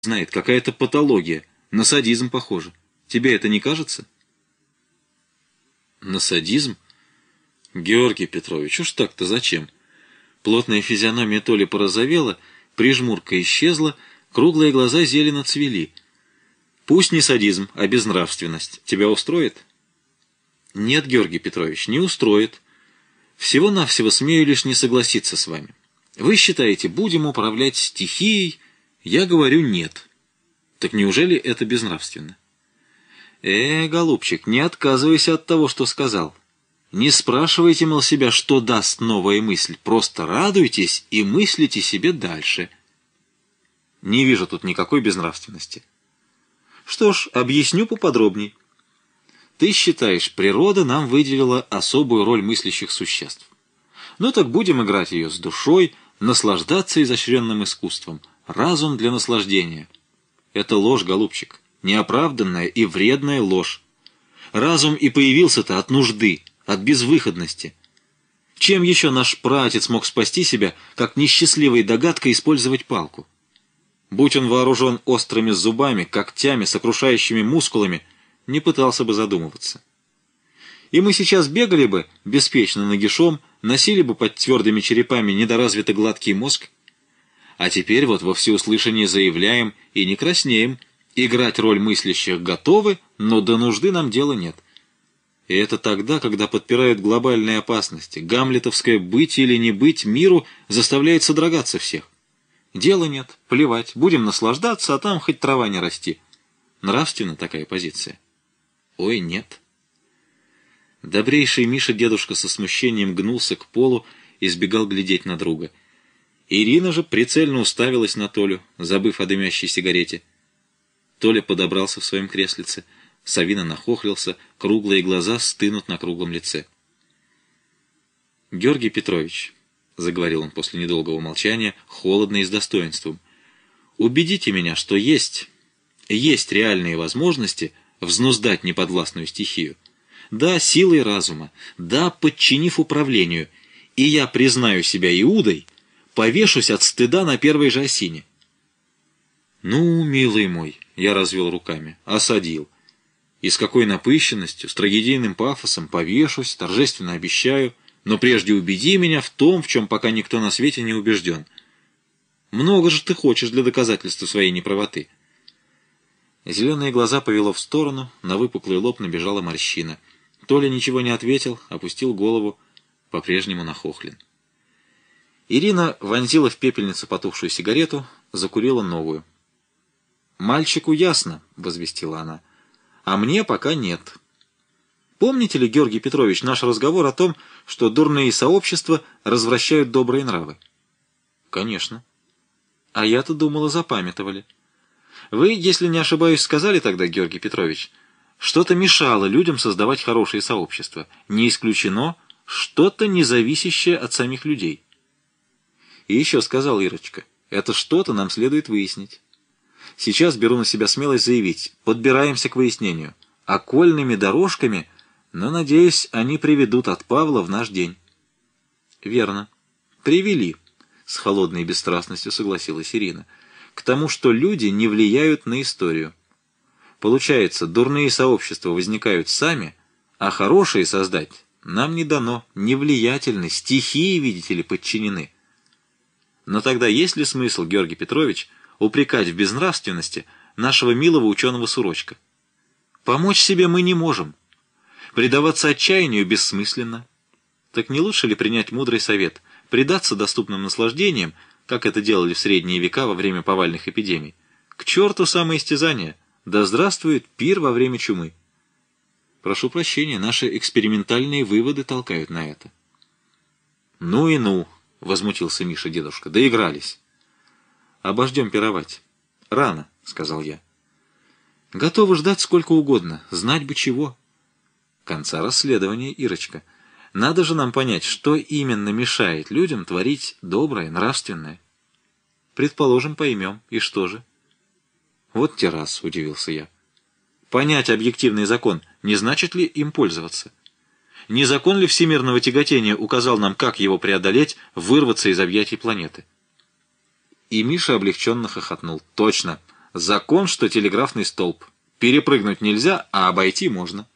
знает, какая-то патология. На садизм похоже. Тебе это не кажется? На садизм? Георгий Петрович, уж так-то зачем? Плотная физиономия Толи порозовела, прижмурка исчезла, круглые глаза зелено цвели. Пусть не садизм, а безнравственность. Тебя устроит? Нет, Георгий Петрович, не устроит. Всего-навсего смею лишь не согласиться с вами. Вы считаете, будем управлять стихией? Я говорю, нет. Так неужели это безнравственно? Голубчик, не отказывайся от того, что сказал. Не спрашивайте, мол, себя, что даст новая мысль. Просто радуйтесь и мыслите себе дальше. Не вижу тут никакой безнравственности. Что ж, объясню поподробней. Ты считаешь, природа нам выделила особую роль мыслящих существ. Ну так будем играть ее с душой, наслаждаться изощренным искусством. Разум для наслаждения. Это ложь, голубчик, неоправданная и вредная ложь. Разум и появился-то от нужды, от безвыходности. Чем еще наш праотец мог спасти себя, как несчастливой догадкой использовать палку? Будь он вооружен острыми зубами, когтями, сокрушающими мускулами, не пытался бы задумываться. И мы сейчас бегали бы беспечно нагишом, носили бы под твердыми черепами недоразвитый гладкий мозг, а теперь вот во всеуслышание заявляем и не краснеем, играть роль мыслящих готовы, но до нужды нам дела нет. И это тогда, когда подпирают глобальные опасности, гамлетовское быть или не быть миру заставляет содрогаться всех. Дела нет, плевать, будем наслаждаться, а там хоть трава не расти. Нравственна такая позиция? Ой, нет. Добрейший Миша-дедушка со смущением гнулся к полу и избегал глядеть на друга. Ирина же прицельно уставилась на Толю, забыв о дымящей сигарете. Толя подобрался в своем креслице, Савина нахохлился, круглые глаза стынут на круглом лице. «Георгий Петрович», — заговорил он после недолгого молчания, холодно и с достоинством, — «убедите меня, что есть реальные возможности взнуздать неподвластную стихию. Да, силой разума, да, подчинив управлению, и я признаю себя Иудой, повешусь от стыда на первой же осине». «Ну, милый мой», — я развел руками, — осадил. И с какой напыщенностью, с трагедийным пафосом повешусь, торжественно обещаю, но прежде убеди меня в том, в чем пока никто на свете не убежден. Много же ты хочешь для доказательства своей неправоты. Зеленые глаза повело в сторону, на выпуклый лоб набежала морщина. Толя ничего не ответил, опустил голову, по-прежнему нахохлен. Ирина вонзила в пепельницу потухшую сигарету, закурила новую. «Мальчику ясно», — возвестила она, — «а мне пока нет». Помните ли, Георгий Петрович, наш разговор о том, что дурные сообщества развращают добрые нравы? Конечно. А я-то думала, запамятовали. Вы, если не ошибаюсь, сказали тогда, Георгий Петрович, что-то мешало людям создавать хорошие сообщества. Не исключено, что-то независящее от самих людей. И еще сказал Ирочка, это что-то нам следует выяснить. Сейчас беру на себя смелость заявить, подбираемся к выяснению. Окольными дорожками, но, надеюсь, они приведут от Павла в наш день. Верно. Привели, с холодной бесстрастностью согласилась Ирина, к тому, что люди не влияют на историю. Получается, дурные сообщества возникают сами, а хорошие создать нам не дано, невлиятельны, стихии, видите ли, подчинены. Но тогда есть ли смысл, Георгий Петрович, упрекать в безнравственности нашего милого ученого Сурочка? Помочь себе мы не можем. Предаваться отчаянию бессмысленно. Так не лучше ли принять мудрый совет, предаться доступным наслаждениям, как это делали в средние века во время повальных эпидемий? К черту самоистязание! Да здравствует пир во время чумы! Прошу прощения, наши экспериментальные выводы толкают на это. Ну и ну, возмутился Миша-дедушка, доигрались. Обождем пировать. Рано, сказал я. Готовы ждать сколько угодно, знать бы чего. Конца расследования, Ирочка. Надо же нам понять, что именно мешает людям творить доброе, нравственное. Предположим, поймем. И что же? Вот те раз, удивился я. Понять объективный закон, не значит ли им пользоваться? Не закон ли всемирного тяготения указал нам, как его преодолеть, вырваться из объятий планеты? И Миша облегченно хохотнул. Точно, Закон, что телеграфный столб. Перепрыгнуть нельзя, а обойти можно.